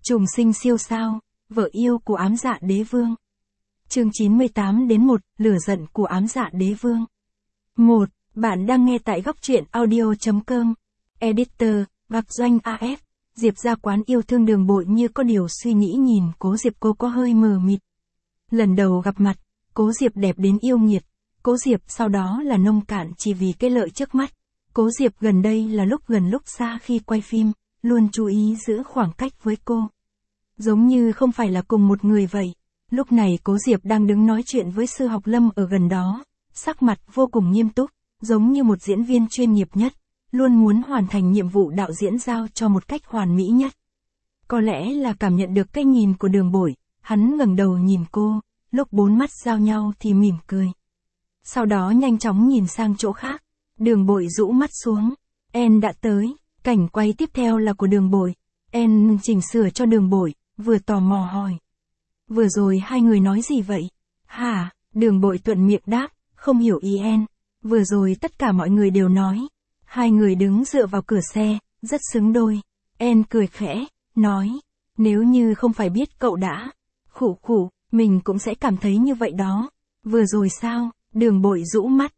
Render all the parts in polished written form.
Trùng sinh siêu sao, vợ yêu của ám dạ đế vương. Chương 98-1, lửa giận của ám dạ đế vương. 1. Bạn đang nghe tại góc truyện audio.com. Editor, Vạc Doanh AF. Diệp ra quán yêu thương Đường Bội như có điều suy nghĩ nhìn Cố Diệp, cô có hơi mờ mịt. Lần đầu gặp mặt, Cố Diệp đẹp đến yêu nghiệt. Cố Diệp sau đó là nông cạn chỉ vì cái lợi trước mắt. Cố Diệp gần đây là lúc gần lúc xa khi quay phim, luôn chú ý giữ khoảng cách với cô. Giống như không phải là cùng một người vậy. Lúc này Cố Diệp đang đứng nói chuyện với Sư Học Lâm ở gần đó, sắc mặt vô cùng nghiêm túc, giống như một diễn viên chuyên nghiệp nhất, luôn muốn hoàn thành nhiệm vụ đạo diễn giao cho một cách hoàn mỹ nhất. Có lẽ là cảm nhận được cái nhìn của Đường Bội, hắn ngẩng đầu nhìn cô, lúc bốn mắt giao nhau thì mỉm cười. Sau đó nhanh chóng nhìn sang chỗ khác, Đường Bội rũ mắt xuống. En đã tới, cảnh quay tiếp theo là của Đường Bội. En chỉnh sửa cho Đường Bội, vừa tò mò hỏi. Vừa rồi hai người nói gì vậy? Hả? Đường Bội thuận miệng đáp, không hiểu ý En. Vừa rồi tất cả mọi người đều nói. Hai người đứng dựa vào cửa xe, rất xứng đôi. En cười khẽ, nói. Nếu như không phải biết cậu đã. Khụ khụ, mình cũng sẽ cảm thấy như vậy đó. Vừa rồi sao? Đường Bội rũ mắt.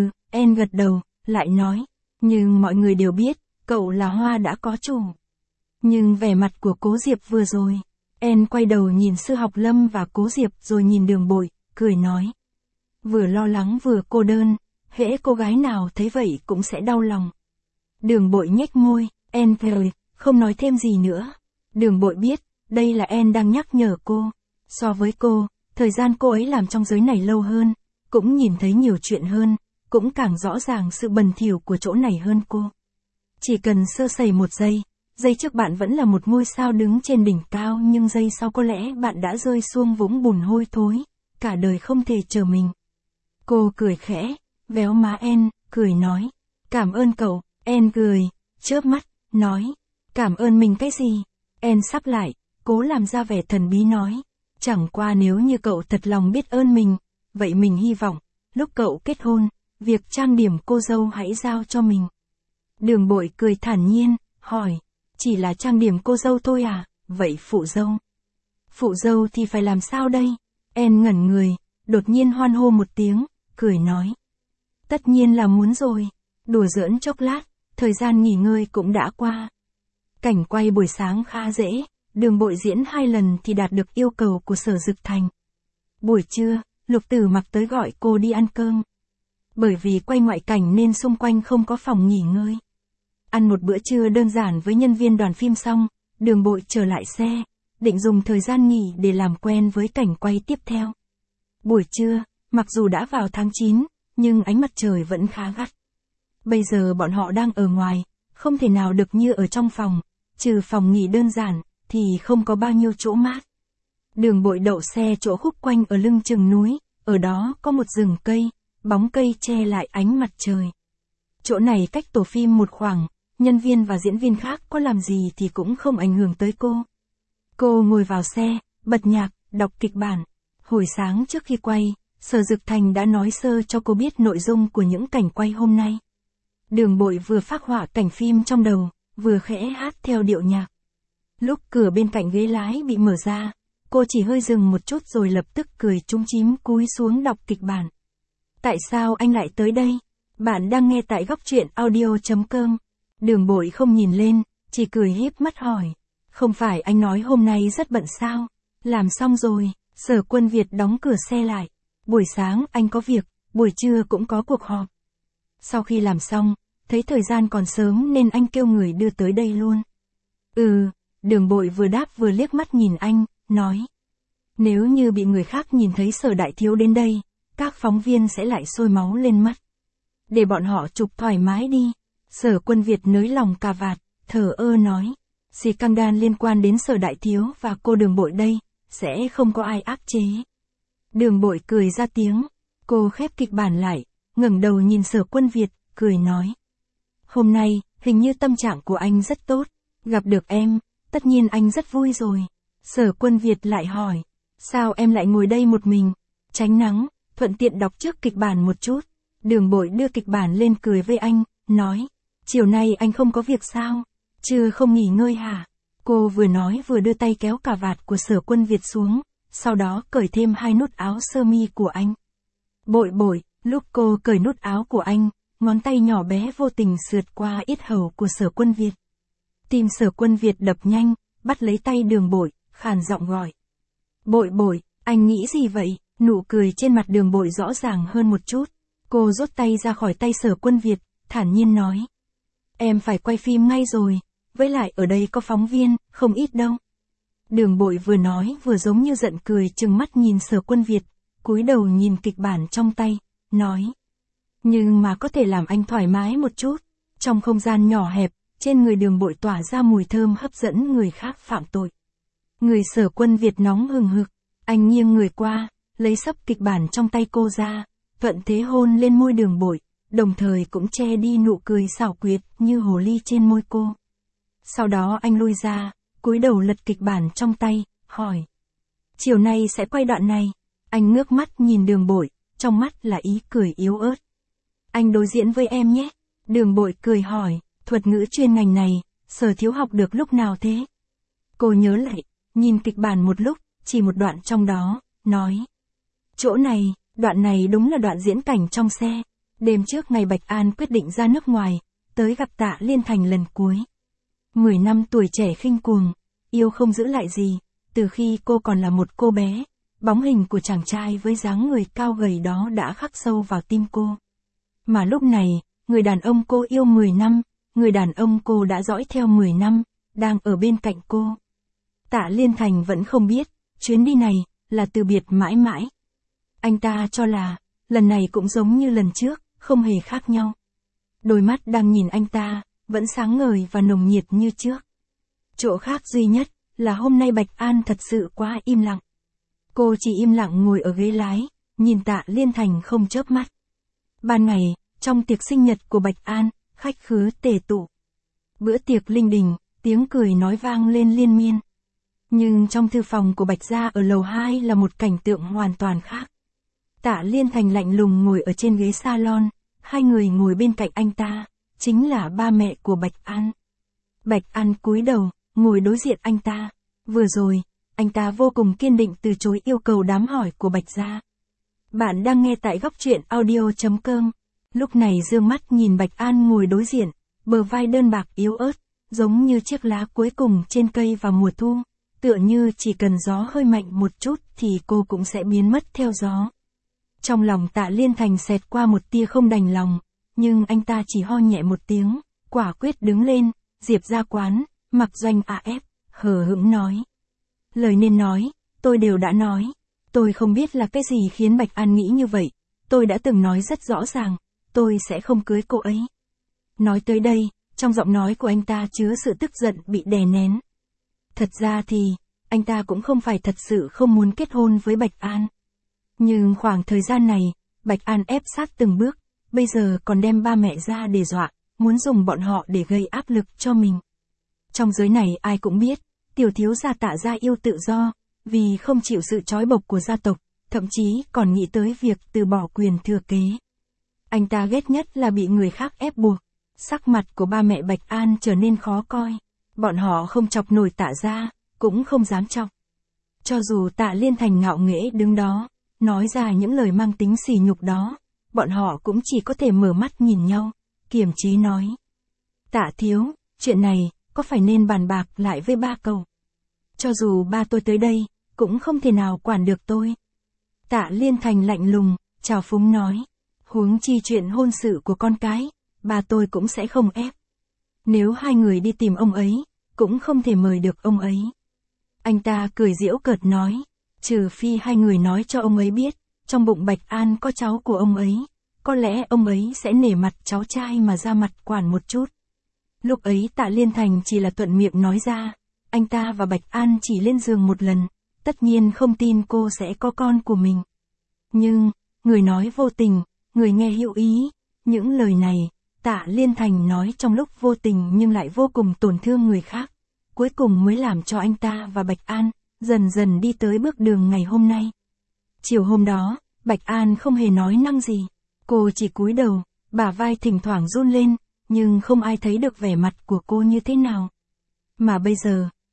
En gật đầu, lại nói. Nhưng mọi người đều biết, cậu là hoa đã có chủ. Nhưng vẻ mặt của Cố Diệp vừa rồi. En quay đầu nhìn Sư Học Lâm và Cố Diệp rồi nhìn Đường Bội, cười nói. Vừa lo lắng vừa cô đơn, hễ cô gái nào thấy vậy cũng sẽ đau lòng. Đường Bội nhếch môi, En cười, không nói thêm gì nữa. Đường Bội biết, đây là En đang nhắc nhở cô. So với cô, thời gian cô ấy làm trong giới này lâu hơn, cũng nhìn thấy nhiều chuyện hơn, cũng càng rõ ràng sự bần thỉu của chỗ này hơn cô. Chỉ cần sơ sẩy một giây, giây trước bạn vẫn là một ngôi sao đứng trên đỉnh cao, nhưng giây sau có lẽ bạn đã rơi xuống vũng bùn hôi thối, cả đời không thể chờ mình. Cô cười khẽ, véo má En, cười nói. Cảm ơn cậu. En cười, chớp mắt, nói. Cảm ơn mình cái gì? En sắp lại, cố làm ra vẻ thần bí nói. Chẳng qua nếu như cậu thật lòng biết ơn mình, vậy mình hy vọng, lúc cậu kết hôn, việc trang điểm cô dâu hãy giao cho mình. Đường Bội cười thản nhiên, hỏi. Chỉ là trang điểm cô dâu thôi à? Vậy phụ dâu? Phụ dâu thì phải làm sao đây? En ngẩn người, đột nhiên hoan hô một tiếng, cười nói. Tất nhiên là muốn rồi. Đùa giỡn chốc lát, thời gian nghỉ ngơi cũng đã qua. Cảnh quay buổi sáng khá dễ, Đường Bội diễn 2 lần thì đạt được yêu cầu của Sở Dực Thành. Buổi trưa, Lục Tử Mặc tới gọi cô đi ăn cơm. Bởi vì quay ngoại cảnh nên xung quanh không có phòng nghỉ ngơi. Ăn một bữa trưa đơn giản với nhân viên đoàn phim xong, Đường Bội trở lại xe, định dùng thời gian nghỉ để làm quen với cảnh quay tiếp theo. Buổi trưa, mặc dù đã vào tháng 9, nhưng ánh mặt trời vẫn khá gắt. Bây giờ bọn họ đang ở ngoài, không thể nào được như ở trong phòng, trừ phòng nghỉ đơn giản, thì không có bao nhiêu chỗ mát. Đường Bội đậu xe chỗ khúc quanh ở lưng chừng núi, ở đó có một rừng cây, bóng cây che lại ánh mặt trời. Chỗ này cách tổ phim một khoảng, nhân viên và diễn viên khác có làm gì thì cũng không ảnh hưởng tới cô. Cô ngồi vào xe, bật nhạc, đọc kịch bản. Hồi sáng trước khi quay, Sở Dực Thành đã nói sơ cho cô biết nội dung của những cảnh quay hôm nay. Đường Bội vừa phác họa cảnh phim trong đầu, vừa khẽ hát theo điệu nhạc. Lúc cửa bên cạnh ghế lái bị mở ra, cô chỉ hơi dừng một chút rồi lập tức cười chúm chím cúi xuống đọc kịch bản. Tại sao anh lại tới đây? Bạn đang nghe tại góc truyện audio.com. Đường Bội không nhìn lên, chỉ cười híp mắt hỏi. Không phải anh nói hôm nay rất bận sao? Làm xong rồi, Sở Quân Việt đóng cửa xe lại. Buổi sáng anh có việc, buổi trưa cũng có cuộc họp. Sau khi làm xong, thấy thời gian còn sớm nên anh kêu người đưa tới đây luôn. Đường Bội vừa đáp vừa liếc mắt nhìn anh, nói. Nếu như bị người khác nhìn thấy Sở đại thiếu đến đây, các phóng viên sẽ lại sôi máu lên mắt. Để bọn họ chụp thoải mái đi. Sở Quân Việt nới lòng cà vạt, thờ ơ nói. Scandal liên quan đến Sở đại thiếu và cô Đường Bội đây, sẽ không có ai áp chế. Đường Bội cười ra tiếng. Cô khép kịch bản lại, ngẩng đầu nhìn Sở Quân Việt, cười nói. Hôm nay, hình như tâm trạng của anh rất tốt. Gặp được em, tất nhiên anh rất vui rồi. Sở Quân Việt lại hỏi. Sao em lại ngồi đây một mình? Tránh nắng, thuận tiện đọc trước kịch bản một chút. Đường Bội đưa kịch bản lên cười với anh, nói. Chiều nay anh không có việc sao? Chưa không nghỉ ngơi hả? Cô vừa nói vừa đưa tay kéo cà vạt của Sở Quân Việt xuống, sau đó cởi thêm 2 nút áo sơ mi của anh. Bội bội, lúc cô cởi nút áo của anh, ngón tay nhỏ bé vô tình sượt qua yết hầu của Sở Quân Việt. Tim Sở Quân Việt đập nhanh, bắt lấy tay Đường Bội, khàn giọng gọi. Bội bội, anh nghĩ gì vậy? Nụ cười trên mặt Đường Bội rõ ràng hơn một chút. Cô rút tay ra khỏi tay Sở Quân Việt, thản nhiên nói. Em phải quay phim ngay rồi, với lại ở đây có phóng viên, không ít đâu. Đường Bội vừa nói vừa giống như giận cười trừng mắt nhìn Sở Quân Việt, cúi đầu nhìn kịch bản trong tay, nói. Nhưng mà có thể làm anh thoải mái một chút. Trong không gian nhỏ hẹp, trên người Đường Bội tỏa ra mùi thơm hấp dẫn người khác phạm tội. Người Sở Quân Việt nóng hừng hực, anh nghiêng người qua, lấy sấp kịch bản trong tay cô ra, thuận thế hôn lên môi Đường Bội, đồng thời cũng che đi nụ cười xảo quyệt như hồ ly trên môi cô. Sau đó anh lui ra, cúi đầu lật kịch bản trong tay, hỏi. Chiều nay sẽ quay đoạn này. Anh ngước mắt nhìn Đường Bội, trong mắt là ý cười yếu ớt. Anh đối diễn với em nhé. Đường Bội cười hỏi, thuật ngữ chuyên ngành này, Sở thiếu học được lúc nào thế? Cô nhớ lại, nhìn kịch bản một lúc, chỉ một đoạn trong đó, nói. Chỗ này, đoạn này đúng là đoạn diễn cảnh trong xe. Đêm trước ngày Bạch An quyết định ra nước ngoài, tới gặp Tạ Liên Thành lần cuối. 10 năm tuổi trẻ khinh cuồng, yêu không giữ lại gì, từ khi cô còn là một cô bé, bóng hình của chàng trai với dáng người cao gầy đó đã khắc sâu vào tim cô. Mà lúc này, người đàn ông cô yêu 10 năm, người đàn ông cô đã dõi theo 10 năm, đang ở bên cạnh cô. Tạ Liên Thành vẫn không biết, chuyến đi này, là từ biệt mãi mãi. Anh ta cho là, lần này cũng giống như lần trước, không hề khác nhau. Đôi mắt đang nhìn anh ta, vẫn sáng ngời và nồng nhiệt như trước. Chỗ khác duy nhất, là hôm nay Bạch An thật sự quá im lặng. Cô chỉ im lặng ngồi ở ghế lái, nhìn Tạ Liên Thành không chớp mắt. Ban ngày, trong tiệc sinh nhật của Bạch An, khách khứa tề tụ. Bữa tiệc linh đình, tiếng cười nói vang lên liên miên. Nhưng trong thư phòng của Bạch gia ở lầu 2 là một cảnh tượng hoàn toàn khác. Tạ Liên Thành lạnh lùng ngồi ở trên ghế salon, hai người ngồi bên cạnh anh ta, chính là ba mẹ của Bạch An. Bạch An cúi đầu, ngồi đối diện anh ta. Vừa rồi, anh ta vô cùng kiên định từ chối yêu cầu đám hỏi của Bạch gia. Bạn đang nghe tại góc truyện audio.com. Lúc này dương mắt nhìn Bạch An ngồi đối diện, bờ vai đơn bạc yếu ớt, giống như chiếc lá cuối cùng trên cây vào mùa thu, tựa như chỉ cần gió hơi mạnh một chút thì cô cũng sẽ biến mất theo gió. Trong lòng Tạ Liên Thành xẹt qua một tia không đành lòng, nhưng anh ta chỉ ho nhẹ một tiếng, quả quyết đứng lên, Diệp ra quán, mặc doanh AF, hờ hững nói. Lời nên nói, tôi đều đã nói, tôi không biết là cái gì khiến Bạch An nghĩ như vậy, tôi đã từng nói rất rõ ràng, tôi sẽ không cưới cô ấy. Nói tới đây, trong giọng nói của anh ta chứa sự tức giận bị đè nén. Thật ra thì, anh ta cũng không phải thật sự không muốn kết hôn với Bạch An. Nhưng khoảng thời gian này, Bạch An ép sát từng bước, bây giờ còn đem ba mẹ ra để dọa, muốn dùng bọn họ để gây áp lực cho mình. Trong giới này ai cũng biết, tiểu thiếu gia Tạ gia yêu tự do, vì không chịu sự trói buộc của gia tộc, thậm chí còn nghĩ tới việc từ bỏ quyền thừa kế. Anh ta ghét nhất là bị người khác ép buộc. Sắc mặt của ba mẹ Bạch An trở nên khó coi. Bọn họ không chọc nổi Tạ gia, cũng không dám chọc. Cho dù Tạ Liên Thành ngạo nghễ đứng đó, nói ra những lời mang tính sỉ nhục đó, bọn họ cũng chỉ có thể mở mắt nhìn nhau, kiềm chí nói. Tạ thiếu, chuyện này, có phải nên bàn bạc lại với ba cậu? Cho dù ba tôi tới đây, cũng không thể nào quản được tôi. Tạ Liên Thành lạnh lùng, trào phúng nói. Huống chi chuyện hôn sự của con cái, ba tôi cũng sẽ không ép. Nếu hai người đi tìm ông ấy, cũng không thể mời được ông ấy. Anh ta cười giễu cợt nói, trừ phi hai người nói cho ông ấy biết, trong bụng Bạch An có cháu của ông ấy, có lẽ ông ấy sẽ nể mặt cháu trai mà ra mặt quản một chút. Lúc ấy Tạ Liên Thành chỉ là thuận miệng nói ra, anh ta và Bạch An chỉ lên giường một lần, tất nhiên không tin cô sẽ có con của mình. Nhưng, người nói vô tình, người nghe hữu ý, những lời này, Tạ Liên Thành nói trong lúc vô tình nhưng lại vô cùng tổn thương người khác, cuối cùng mới làm cho anh ta và Bạch An, dần dần đi tới bước đường ngày hôm nay. Chiều hôm đó, Bạch An không hề nói năng gì, cô chỉ cúi đầu, bả vai thỉnh thoảng run lên, nhưng không ai thấy được vẻ mặt của cô như thế nào. Mà bây giờ,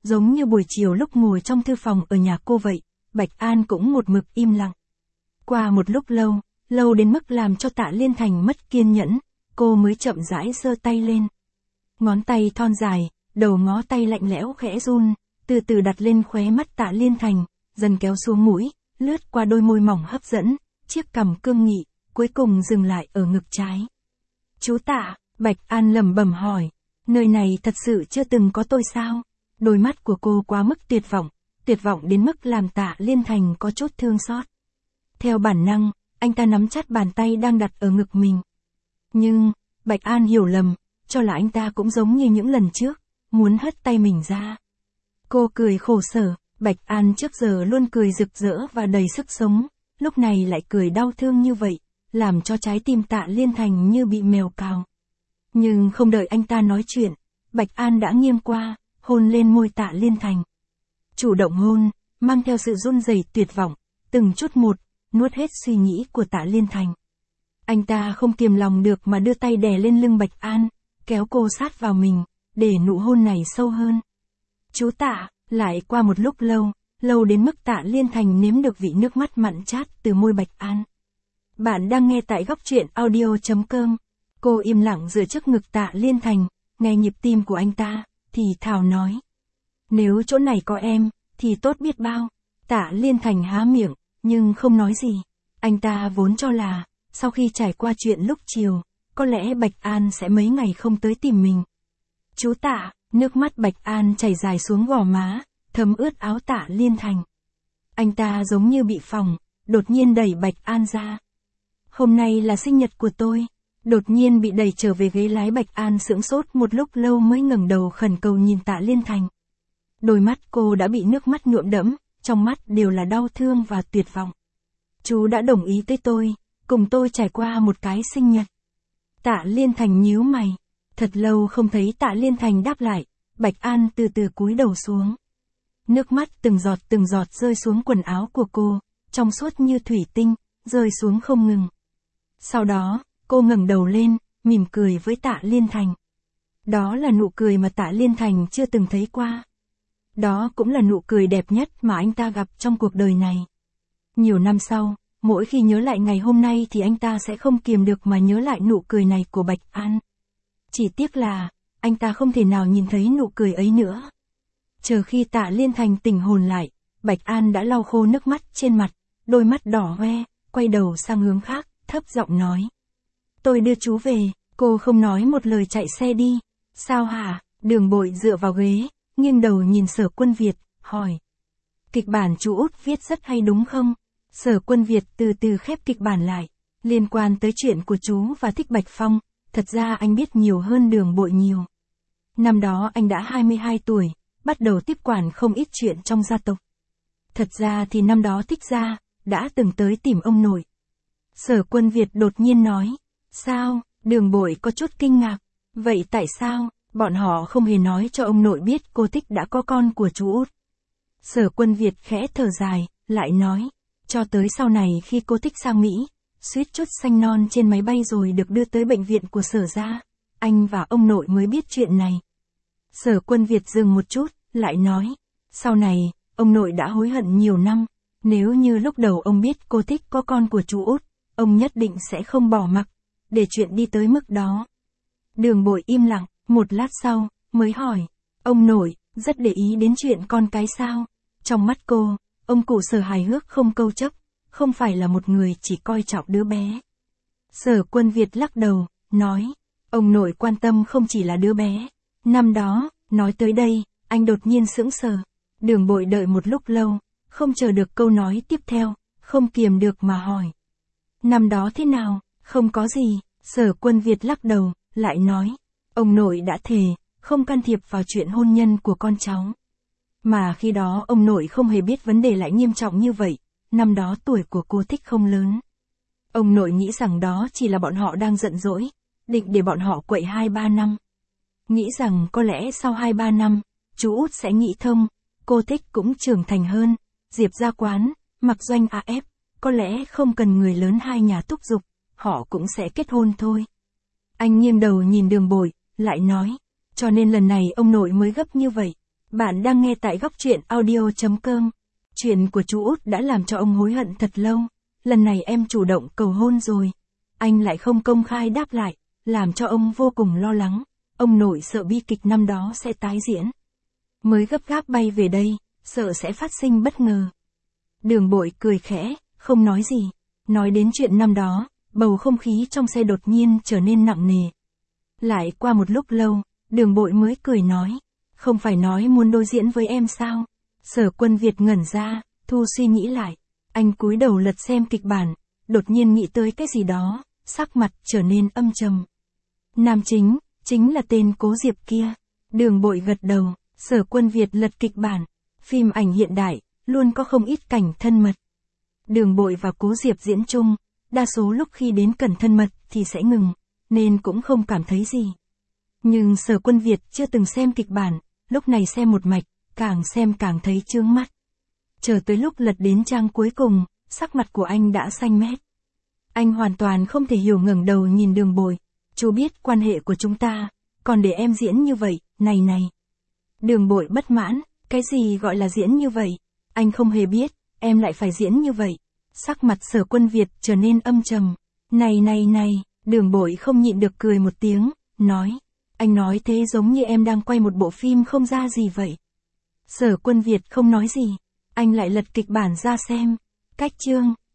Giống như buổi chiều lúc ngồi trong thư phòng ở nhà cô vậy, Bạch An cũng một mực im lặng. Qua một lúc lâu, lâu đến mức làm cho Tạ Liên Thành mất kiên nhẫn, cô mới chậm rãi giơ tay lên. Ngón tay thon dài, đầu ngón tay lạnh lẽo khẽ run, từ từ đặt lên khóe mắt Tạ Liên Thành, dần kéo xuống mũi, lướt qua đôi môi mỏng hấp dẫn, chiếc cằm cương nghị, cuối cùng dừng lại ở ngực trái. Chú Tạ, Bạch An lẩm bẩm hỏi, nơi này thật sự chưa từng có tôi sao? Đôi mắt của cô quá mức tuyệt vọng đến mức làm Tạ Liên Thành có chút thương xót. Theo bản năng, anh ta nắm chặt bàn tay đang đặt ở ngực mình. Nhưng, Bạch An hiểu lầm, cho là anh ta cũng giống như những lần trước, muốn hất tay mình ra. Cô cười khổ sở, Bạch An trước giờ luôn cười rực rỡ và đầy sức sống, lúc này lại cười đau thương như vậy, làm cho trái tim Tạ Liên Thành như bị mèo cào. Nhưng không đợi anh ta nói chuyện, Bạch An đã nghiêng qua, hôn lên môi Tạ Liên Thành. Chủ động hôn, mang theo sự run rẩy tuyệt vọng, từng chút một, nuốt hết suy nghĩ của Tạ Liên Thành. Anh ta không kiềm lòng được mà đưa tay đè lên lưng Bạch An, kéo cô sát vào mình, để nụ hôn này sâu hơn. Chú Tạ, lại qua một lúc lâu đến mức Tạ Liên Thành nếm được vị nước mắt mặn chát từ môi Bạch An. Bạn đang nghe tại góc truyện audio.com. Cô im lặng dựa trước ngực Tạ Liên Thành, nghe nhịp tim của anh ta, thì thào nói. Nếu chỗ này có em, thì tốt biết bao. Tạ Liên Thành há miệng, nhưng không nói gì. Anh ta vốn cho là, sau khi trải qua chuyện lúc chiều, có lẽ Bạch An sẽ mấy ngày không tới tìm mình. Chú Tạ, nước mắt Bạch An chảy dài xuống gò má, thấm ướt áo Tạ Liên Thành. Anh ta giống như bị phỏng, đột nhiên đẩy Bạch An ra. Hôm nay là sinh nhật của tôi. Đột nhiên bị đẩy trở về ghế lái, Bạch An sững sốt một lúc lâu mới ngẩng đầu khẩn cầu nhìn Tạ Liên Thành. Đôi mắt cô đã bị nước mắt nhuộm đẫm, trong mắt đều là đau thương và tuyệt vọng. Chú đã đồng ý tới tôi, cùng tôi trải qua một cái sinh nhật. Tạ Liên Thành nhíu mày. Thật lâu không thấy Tạ Liên Thành đáp lại, Bạch An từ từ cúi đầu xuống. Nước mắt từng giọt rơi xuống quần áo của cô, trong suốt như thủy tinh, rơi xuống không ngừng. Sau đó, cô ngẩng đầu lên, mỉm cười với Tạ Liên Thành. Đó là nụ cười mà Tạ Liên Thành chưa từng thấy qua. Đó cũng là nụ cười đẹp nhất mà anh ta gặp trong cuộc đời này. Nhiều năm sau, mỗi khi nhớ lại ngày hôm nay thì anh ta sẽ không kiềm được mà nhớ lại nụ cười này của Bạch An. Chỉ tiếc là, anh ta không thể nào nhìn thấy nụ cười ấy nữa. Chờ khi Tạ Liên Thành tỉnh hồn lại, Bạch An đã lau khô nước mắt trên mặt, đôi mắt đỏ hoe, quay đầu sang hướng khác, thấp giọng nói. Tôi đưa chú về, cô không nói một lời chạy xe đi. Sao hả? Đường Bội dựa vào ghế, nghiêng đầu nhìn Sở Quân Việt, hỏi. Kịch bản chú Út viết rất hay đúng không? Sở Quân Việt từ từ khép kịch bản lại. Liên quan tới chuyện của chú và Thích Bạch Phong, thật ra anh biết nhiều hơn Đường Bội nhiều. Năm đó anh đã 22 tuổi, bắt đầu tiếp quản không ít chuyện trong gia tộc. Thật ra thì năm đó Thích gia đã từng tới tìm ông nội. Sở Quân Việt đột nhiên nói. Sao? Đường Bội có chút kinh ngạc. Vậy tại sao, bọn họ không hề nói cho ông nội biết cô Thích đã có con của chú Út? Sở Quân Việt khẽ thở dài, lại nói. Cho tới sau này khi cô Thích sang Mỹ, suýt chút sanh non trên máy bay rồi được đưa tới bệnh viện của Sở gia, anh và ông nội mới biết chuyện này. Sở Quân Việt dừng một chút, lại nói. Sau này, ông nội đã hối hận nhiều năm. Nếu như lúc đầu ông biết cô Thích có con của chú Út, ông nhất định sẽ không bỏ mặc, để chuyện đi tới mức đó. Đường Bội im lặng, một lát sau, mới hỏi. Ông nội, rất để ý đến chuyện con cái sao? Trong mắt cô, ông cụ Sở hài hước không câu chấp, không phải là một người chỉ coi trọng đứa bé. Sở Quân Việt lắc đầu, nói. Ông nội quan tâm không chỉ là đứa bé. Năm đó, nói tới đây, anh đột nhiên sững sờ. Đường Bội đợi một lúc lâu, không chờ được câu nói tiếp theo, không kiềm được mà hỏi. Năm đó thế nào? Không có gì. Sở Quân Việt lắc đầu, lại nói. Ông nội đã thề, không can thiệp vào chuyện hôn nhân của con cháu. Mà khi đó ông nội không hề biết vấn đề lại nghiêm trọng như vậy, năm đó tuổi của cô Thích không lớn. Ông nội nghĩ rằng đó chỉ là bọn họ đang giận dỗi, định để bọn họ quậy 2-3 năm. Nghĩ rằng có lẽ sau 2-3 năm, chú Út sẽ nghĩ thông, cô Thích cũng trưởng thành hơn, Diệp ra quán, mặc doanh AF, có lẽ không cần người lớn hai nhà thúc giục, họ cũng sẽ kết hôn thôi. Anh nghiêng đầu nhìn Đường Bội, lại nói, cho nên lần này ông nội mới gấp như vậy. Bạn đang nghe tại góc truyện audio.com. Chuyện của chú Út đã làm cho ông hối hận thật lâu. Lần này em chủ động cầu hôn rồi. Anh lại không công khai đáp lại, làm cho ông vô cùng lo lắng. Ông nội sợ bi kịch năm đó sẽ tái diễn. Mới gấp gáp bay về đây, sợ sẽ phát sinh bất ngờ. Đường Bội cười khẽ, không nói gì. Nói đến chuyện năm đó, bầu không khí trong xe đột nhiên trở nên nặng nề. Lại qua một lúc lâu, Đường Bội mới cười nói. Không phải nói muốn đối diễn với em sao? Sở Quân Việt ngẩn ra, thu suy nghĩ lại. Anh cúi đầu lật xem kịch bản, đột nhiên nghĩ tới cái gì đó, sắc mặt trở nên âm trầm. Nam chính là tên Cố Diệp kia. Đường Bội gật đầu, Sở Quân Việt lật kịch bản. Phim ảnh hiện đại, luôn có không ít cảnh thân mật. Đường Bội và Cố Diệp diễn chung, đa số lúc khi đến cần thân mật thì sẽ ngừng, nên cũng không cảm thấy gì. Nhưng Sở Quân Việt chưa từng xem kịch bản, lúc này xem một mạch, càng xem càng thấy chướng mắt. Chờ tới lúc lật đến trang cuối cùng, sắc mặt của anh đã xanh mét. Anh hoàn toàn không thể hiểu, ngẩng đầu nhìn Đường Bội. Chú biết quan hệ của chúng ta, còn để em diễn như vậy, này. Đường Bội bất mãn, cái gì gọi là diễn như vậy? Anh không hề biết, em lại phải diễn như vậy. Sắc mặt Sở Quân Việt trở nên âm trầm. Này, Đường Bội không nhịn được cười một tiếng, nói. Anh nói thế giống như em đang quay một bộ phim không ra gì vậy. Sở Quân Việt không nói gì. Anh lại lật kịch bản ra xem. Cách chương.